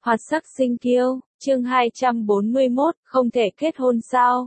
Hoạt sắc sinh kiêu, chương 241, không thể kết hôn sao?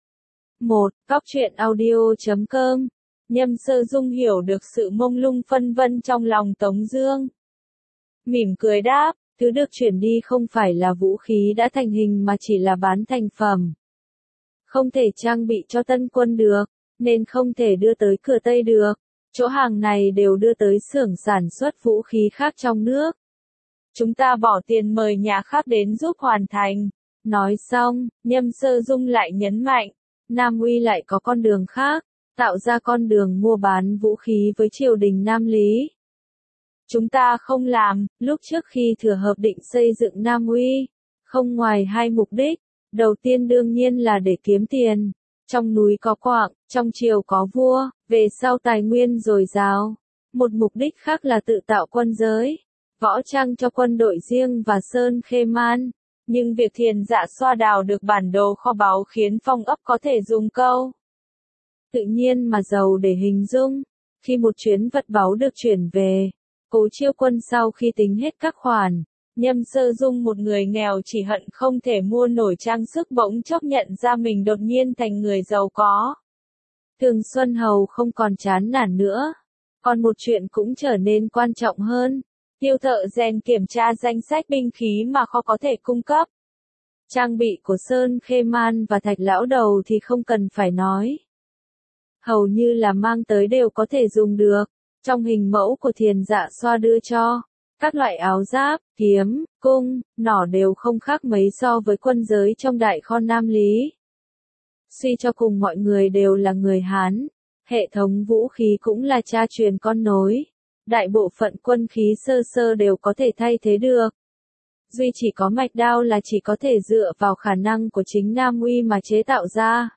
1. Góc truyện audio.com. Nhâm Sơ Dung hiểu được sự mông lung phân vân trong lòng Tống Dương. Mỉm cười đáp, thứ được chuyển đi không phải là vũ khí đã thành hình mà chỉ là bán thành phẩm. Không thể trang bị cho tân quân được, nên không thể đưa tới cửa Tây được. Chỗ hàng này đều đưa tới xưởng sản xuất vũ khí khác trong nước. Chúng ta bỏ tiền mời nhà khác đến giúp hoàn thành. Nói xong, Nhâm Sơ Dung lại nhấn mạnh, Nam Uy lại có con đường khác, tạo ra con đường mua bán vũ khí với triều đình Nam Lý. Chúng ta không làm, lúc trước khi thừa hợp định xây dựng Nam Uy, không ngoài hai mục đích, đầu tiên đương nhiên là để kiếm tiền. Trong núi có quạng, trong triều có vua, về sau tài nguyên dồi dào. Một mục đích khác là tự tạo quân giới, võ trang cho quân đội riêng và Sơn Khê Man. Nhưng việc Thiền Dạ Xoa đào được bản đồ kho báu khiến Phong ấp có thể dùng câu tự nhiên mà giàu để hình dung. Khi một chuyến vật báu được chuyển về, Cố Chiêu Quân sau khi tính hết các khoản, Nhâm Sơ Dung một người nghèo chỉ hận không thể mua nổi trang sức bỗng chốc nhận ra mình đột nhiên thành người giàu có. Thường Xuân Hầu không còn chán nản nữa. Còn một chuyện cũng trở nên quan trọng hơn. Tiêu thợ rèn kiểm tra danh sách binh khí mà kho có thể cung cấp. Trang bị của Sơn Khê Man và Thạch Lão Đầu thì không cần phải nói. Hầu như là mang tới đều có thể dùng được. Trong hình mẫu của Thiền Dạ Xoa đưa cho, các loại áo giáp, kiếm, cung, nỏ đều không khác mấy so với quân giới trong đại kho Nam Lý. Suy cho cùng mọi người đều là người Hán, hệ thống vũ khí cũng là cha truyền con nối. Đại bộ phận quân khí sơ sơ đều có thể thay thế được. Duy chỉ có mạch đao là chỉ có thể dựa vào khả năng của chính Nam Uy mà chế tạo ra.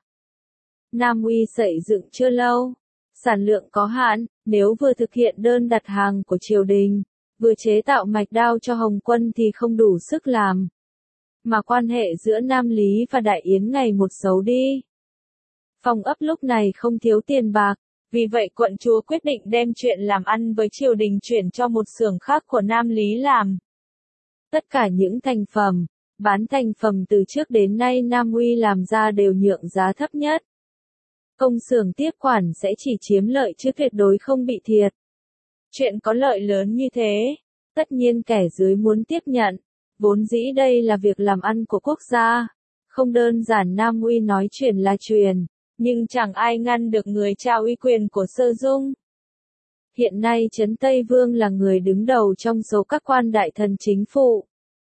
Nam Uy xây dựng chưa lâu, sản lượng có hạn, nếu vừa thực hiện đơn đặt hàng của triều đình, vừa chế tạo mạch đao cho Hồng quân thì không đủ sức làm. Mà quan hệ giữa Nam Lý và Đại Yến ngày một xấu đi. Phong ấp lúc này không thiếu tiền bạc, vì vậy quận chúa quyết định đem chuyện làm ăn với triều đình chuyển cho một xưởng khác của Nam Lý làm. Tất cả những thành phẩm, bán thành phẩm từ trước đến nay Nam Uy làm ra đều nhượng giá thấp nhất. Công xưởng tiếp quản sẽ chỉ chiếm lợi chứ tuyệt đối không bị thiệt. Chuyện có lợi lớn như thế, tất nhiên kẻ dưới muốn tiếp nhận. Vốn dĩ đây là việc làm ăn của quốc gia, không đơn giản Nam Uy nói truyền là truyền, nhưng chẳng ai ngăn được người trao uy quyền của Sơ Dung. Hiện nay Trấn Tây Vương là người đứng đầu trong số các quan đại thần chính phủ.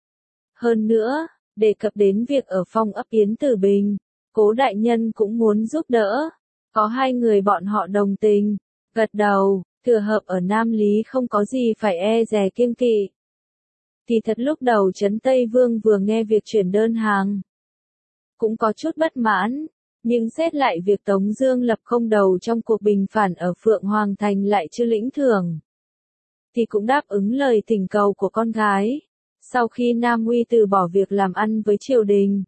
Hơn nữa, đề cập đến việc ở Phong ấp Yến Tử Bình, Cố đại nhân cũng muốn giúp đỡ. Có hai người bọn họ đồng tình, gật đầu, thừa hợp ở Nam Lý không có gì phải e dè kiêng kỵ. Thì thật lúc đầu Trấn Tây Vương vừa nghe việc chuyển đơn hàng, cũng có chút bất mãn, nhưng xét lại việc Tống Dương lập công đầu trong cuộc bình phản ở Phượng Hoàng Thành lại chưa lĩnh thưởng, thì cũng đáp ứng lời thỉnh cầu của con gái. Sau khi Nam Uy từ bỏ việc làm ăn với triều đình,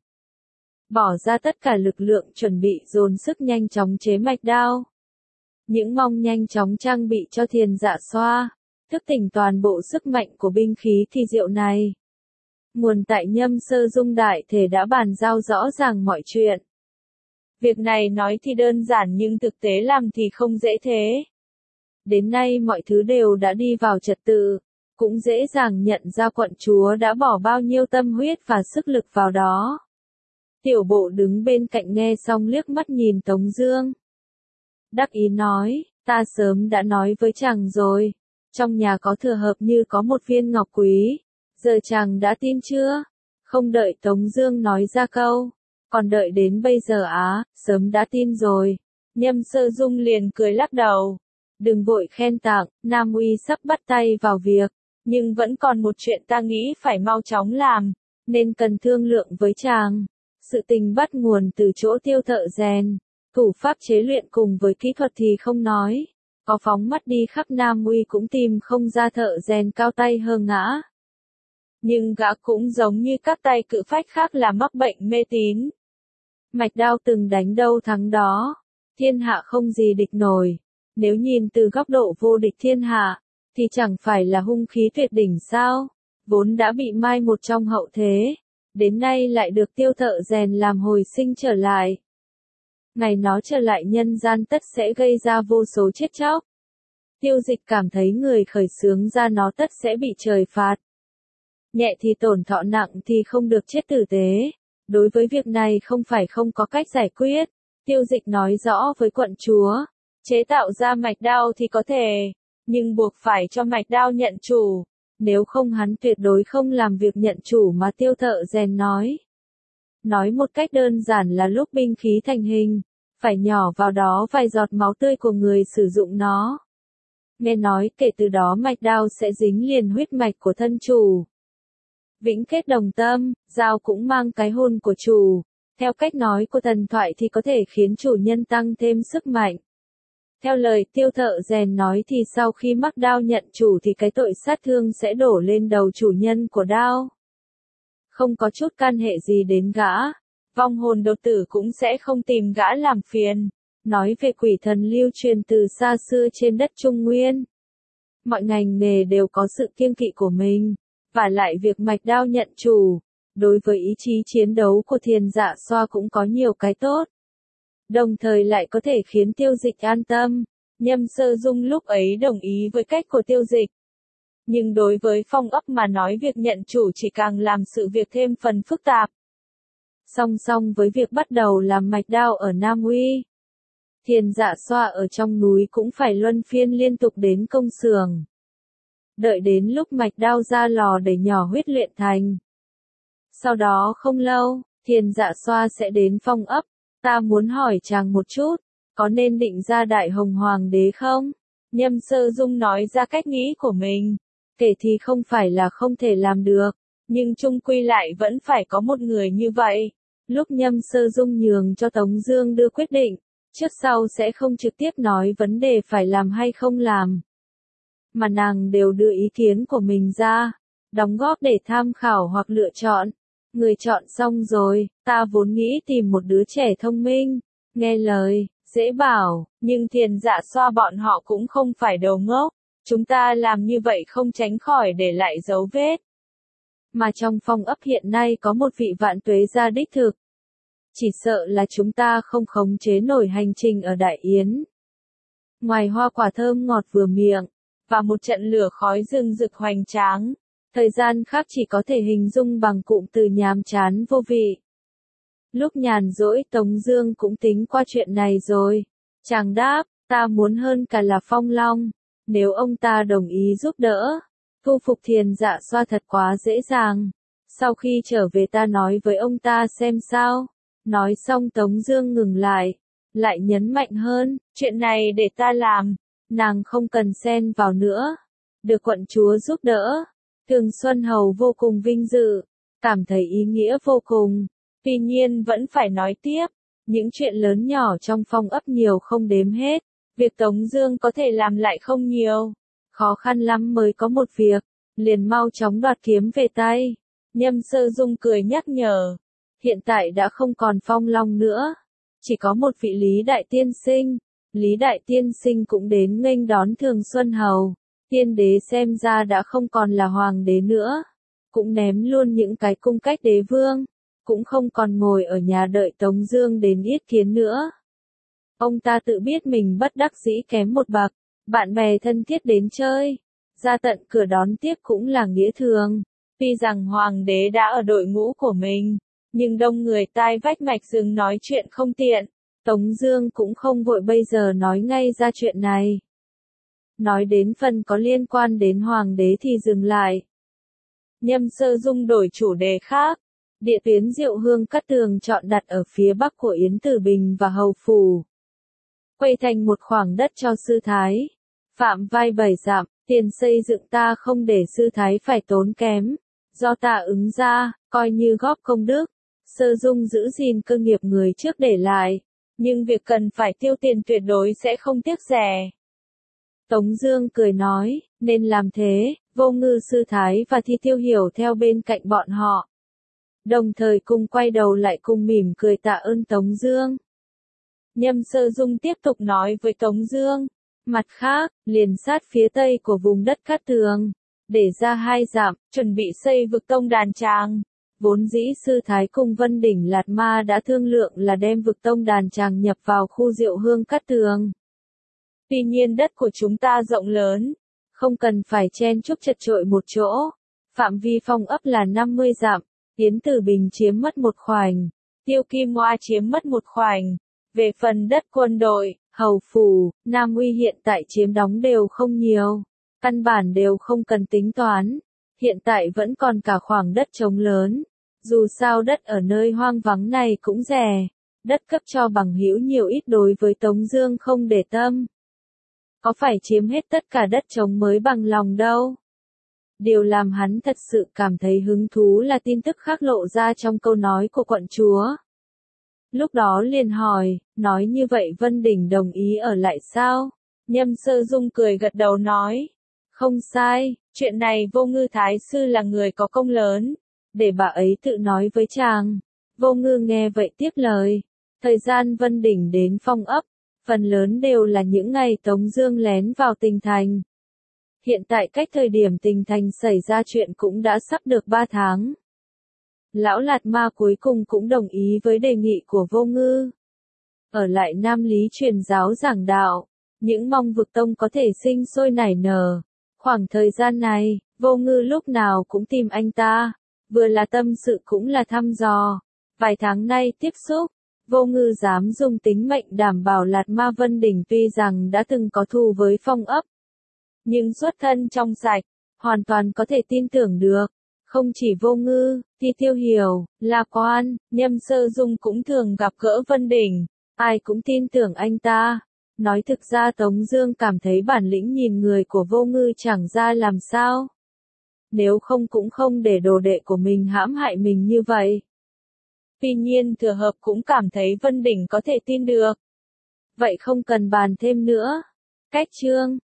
bỏ ra tất cả lực lượng chuẩn bị dồn sức nhanh chóng chế mạch đao. Những mong nhanh chóng trang bị cho Thiền Dạ Xoa, thức tỉnh toàn bộ sức mạnh của binh khí thì diệu này. Nguồn tại Nhâm Sơ Dung đại thể đã bàn giao rõ ràng mọi chuyện. Việc này nói thì đơn giản nhưng thực tế làm thì không dễ thế. Đến nay mọi thứ đều đã đi vào trật tự, cũng dễ dàng nhận ra quận chúa đã bỏ bao nhiêu tâm huyết và sức lực vào đó. Tiểu Bộ đứng bên cạnh nghe xong liếc mắt nhìn Tống Dương. Đắc ý nói, ta sớm đã nói với chàng rồi, trong nhà có thừa hợp như có một viên ngọc quý, giờ chàng đã tin chưa? Không đợi Tống Dương nói ra câu, còn đợi đến bây giờ á, sớm đã tin rồi. Nhâm Sơ Dung liền cười lắc đầu. Đừng vội khen tặng, Nam Uy sắp bắt tay vào việc, nhưng vẫn còn một chuyện ta nghĩ phải mau chóng làm, nên cần thương lượng với chàng. Sự tình bắt nguồn từ chỗ tiêu thợ rèn, thủ pháp chế luyện cùng với kỹ thuật thì không nói, có phóng mắt đi khắp Nam Uy cũng tìm không ra thợ rèn cao tay hơn ngã. Nhưng gã cũng giống như các tay cự phách khác là mắc bệnh mê tín. Mạch đao từng đánh đâu thắng đó, thiên hạ không gì địch nổi. Nếu nhìn từ góc độ vô địch thiên hạ, thì chẳng phải là hung khí tuyệt đỉnh sao? vốn đã bị mai một trong hậu thế, đến nay lại được Tiêu thợ rèn làm hồi sinh trở lại. Ngày nó trở lại nhân gian tất sẽ gây ra vô số chết chóc. Tiêu Dịch cảm thấy người khởi xướng ra nó tất sẽ bị trời phạt. Nhẹ thì tổn thọ, nặng thì không được chết tử tế. Đối với việc này không phải không có cách giải quyết. Tiêu Dịch nói rõ với quận chúa, chế tạo ra mạch đao thì có thể, nhưng buộc phải cho mạch đao nhận chủ. Nếu không hắn tuyệt đối không làm việc nhận chủ mà Tiêu thợ rèn nói. Nói một cách đơn giản là lúc binh khí thành hình, phải nhỏ vào đó vài giọt máu tươi của người sử dụng nó. Nghe nói kể từ đó mạch đao sẽ dính liền huyết mạch của thân chủ. Vĩnh kết đồng tâm, dao cũng mang cái hồn của chủ. Theo cách nói của thần thoại thì có thể khiến chủ nhân tăng thêm sức mạnh. Theo lời Tiêu thợ rèn nói thì sau khi mắc đao nhận chủ thì cái tội sát thương sẽ đổ lên đầu chủ nhân của đao. Không có chút can hệ gì đến gã, vong hồn đột tử cũng sẽ không tìm gã làm phiền. Nói về quỷ thần lưu truyền từ xa xưa trên đất Trung Nguyên. Mọi ngành nghề đều có sự kiêng kỵ của mình, và lại việc mạch đao nhận chủ, đối với ý chí chiến đấu của Thiền Dạ Xoa cũng có nhiều cái tốt. Đồng thời lại có thể khiến Tiêu Dịch an tâm. Nhâm Sơ Dung lúc ấy đồng ý với cách của Tiêu Dịch. Nhưng đối với Phong Ấp mà nói việc nhận chủ chỉ càng làm sự việc thêm phần phức tạp. Song song với việc bắt đầu làm mạch đao ở Nam Uy, Thiền Dạ Xoa ở trong núi cũng phải luân phiên liên tục đến công xưởng. Đợi đến lúc mạch đao ra lò để nhỏ huyết luyện thành. Sau đó không lâu, Thiền Dạ Xoa sẽ đến Phong Ấp. Ta muốn hỏi chàng một chút, có nên định ra Đại Hồng Hoàng đế không? Nhâm Sơ Dung nói ra cách nghĩ của mình. Kể thì không phải là không thể làm được, nhưng chung quy lại vẫn phải có một người như vậy. Lúc Nhâm Sơ Dung nhường cho Tống Dương đưa quyết định, trước sau sẽ không trực tiếp nói vấn đề phải làm hay không làm, mà nàng đều đưa ý kiến của mình ra, đóng góp để tham khảo hoặc lựa chọn. Người chọn xong rồi, ta vốn nghĩ tìm một đứa trẻ thông minh, nghe lời, dễ bảo, nhưng Thiền Dạ Xoa bọn họ cũng không phải đồ ngốc. Chúng ta làm như vậy không tránh khỏi để lại dấu vết. Mà trong Phong Ấp hiện nay có một vị vạn tuế gia đích thực. Chỉ sợ là chúng ta không khống chế nổi hành trình ở Đại Yến. Ngoài hoa quả thơm ngọt vừa miệng, và một trận lửa khói rừng rực hoành tráng, thời gian khác chỉ có thể hình dung bằng cụm từ nhàm chán vô vị. Lúc nhàn rỗi Tống Dương cũng tính qua chuyện này rồi. Chàng đáp, ta muốn hơn cả là Phong Long. Nếu ông ta đồng ý giúp đỡ, thu phục Thiền Dạ Xoa thật quá dễ dàng. Sau khi trở về ta nói với ông ta xem sao. Nói xong Tống Dương ngừng lại nhấn mạnh hơn, chuyện này để ta làm, nàng không cần xen vào nữa. Được quận chúa giúp đỡ, Thường Xuân Hầu vô cùng vinh dự, cảm thấy ý nghĩa vô cùng. Tuy nhiên vẫn phải nói tiếp, những chuyện lớn nhỏ trong Phong Ấp nhiều không đếm hết. Việc Tống Dương có thể làm lại không nhiều, khó khăn lắm mới có một việc, liền mau chóng đoạt kiếm về tay. Nhâm Sơ Dung cười nhắc nhở, hiện tại đã không còn Phong Long nữa, chỉ có một vị Lý Đại Tiên Sinh. Lý Đại Tiên Sinh cũng đến nghênh đón Thường Xuân Hầu. Tiên đế xem ra đã không còn là hoàng đế nữa, cũng ném luôn những cái cung cách đế vương, cũng không còn ngồi ở nhà đợi Tống Dương đến yết kiến nữa. Ông ta tự biết mình bất đắc dĩ kém một bậc, bạn bè thân thiết đến chơi, ra tận cửa đón tiếp cũng là nghĩa thường. Tuy rằng hoàng đế đã ở đội ngũ của mình, nhưng đông người tai vách mạch rừng nói chuyện không tiện. Tống Dương cũng không vội bây giờ nói ngay ra chuyện này. Nói đến phần có liên quan đến hoàng đế thì dừng lại. Nhâm Sơ Dung đổi chủ đề khác. Địa tuyến Diệu Hương Cát Tường chọn đặt ở phía bắc của Yến Tử Bình và Hầu Phủ. Quay thành một khoảng đất cho sư thái. Phạm vai 7 dặm, tiền xây dựng ta không để sư thái phải tốn kém. Do ta ứng ra, coi như góp công đức. Sơ Dung giữ gìn cơ nghiệp người trước để lại. Nhưng việc cần phải tiêu tiền tuyệt đối sẽ không tiếc rẻ. Tống Dương cười nói, nên làm thế. Vô Ngư sư thái và Thi Tiêu Hiểu theo bên cạnh bọn họ. Đồng thời cùng quay đầu lại cùng mỉm cười tạ ơn Tống Dương. Nhâm Sơ Dung tiếp tục nói với Tống Dương, mặt khác, liền sát phía tây của vùng đất Cát Tường, để ra 2 dặm, chuẩn bị xây vực tông đàn tràng. Vốn dĩ sư thái cùng Vân Đỉnh Lạt Ma đã thương lượng là đem vực tông đàn tràng nhập vào khu Diệu Hương Cát Tường. Tuy nhiên đất của chúng ta rộng lớn, không cần phải chen chúc chật chội một chỗ. Phạm vi phong ấp là 50 dặm, Yến Tử Bình chiếm mất một khoảnh, Tiêu Kim Hoa chiếm mất một khoảnh. Về phần đất quân đội, Hầu Phủ, Nam Uy hiện tại chiếm đóng đều không nhiều, căn bản đều không cần tính toán. Hiện tại vẫn còn cả khoảng đất trống lớn. Dù sao đất ở nơi hoang vắng này cũng rẻ, đất cấp cho bằng hữu nhiều ít đối với Tống Dương không để tâm. Có phải chiếm hết tất cả đất trống mới bằng lòng đâu. Điều làm hắn thật sự cảm thấy hứng thú là tin tức khác lộ ra trong câu nói của quận chúa. Lúc đó liền hỏi, nói như vậy Vân Đỉnh đồng ý ở lại sao? Nhâm Sơ Dung cười gật đầu nói, không sai, chuyện này Vô Ngư Thái Sư là người có công lớn, để bà ấy tự nói với chàng. Vô Ngư nghe vậy tiếp lời, thời gian Vân Đỉnh đến phong ấp, phần lớn đều là những ngày Tống Dương lén vào Tình Thành. Hiện tại cách thời điểm Tình Thành xảy ra chuyện cũng đã sắp được 3 tháng. Lão Lạt Ma cuối cùng cũng đồng ý với đề nghị của Vô Ngư. Ở lại Nam Lý truyền giáo giảng đạo, những mong vực tông có thể sinh sôi nảy nở. Khoảng thời gian này, Vô Ngư lúc nào cũng tìm anh ta, vừa là tâm sự cũng là thăm dò. Vài tháng nay tiếp xúc, Vô Ngư dám dùng tính mệnh đảm bảo Lạt Ma Vân Đỉnh tuy rằng đã từng có thù với phong ấp, nhưng xuất thân trong sạch, hoàn toàn có thể tin tưởng được. Không chỉ Vô Ngư, thì Tiêu Hiểu, La Quan, Nhâm Sơ Dung cũng thường gặp gỡ Vân Đỉnh, ai cũng tin tưởng anh ta. Nói thực ra Tống Dương cảm thấy bản lĩnh nhìn người của Vô Ngư chẳng ra làm sao. Nếu không cũng không để đồ đệ của mình hãm hại mình như vậy. Tuy nhiên Thừa Hợp cũng cảm thấy Vân Đỉnh có thể tin được. Vậy không cần bàn thêm nữa. Cách chương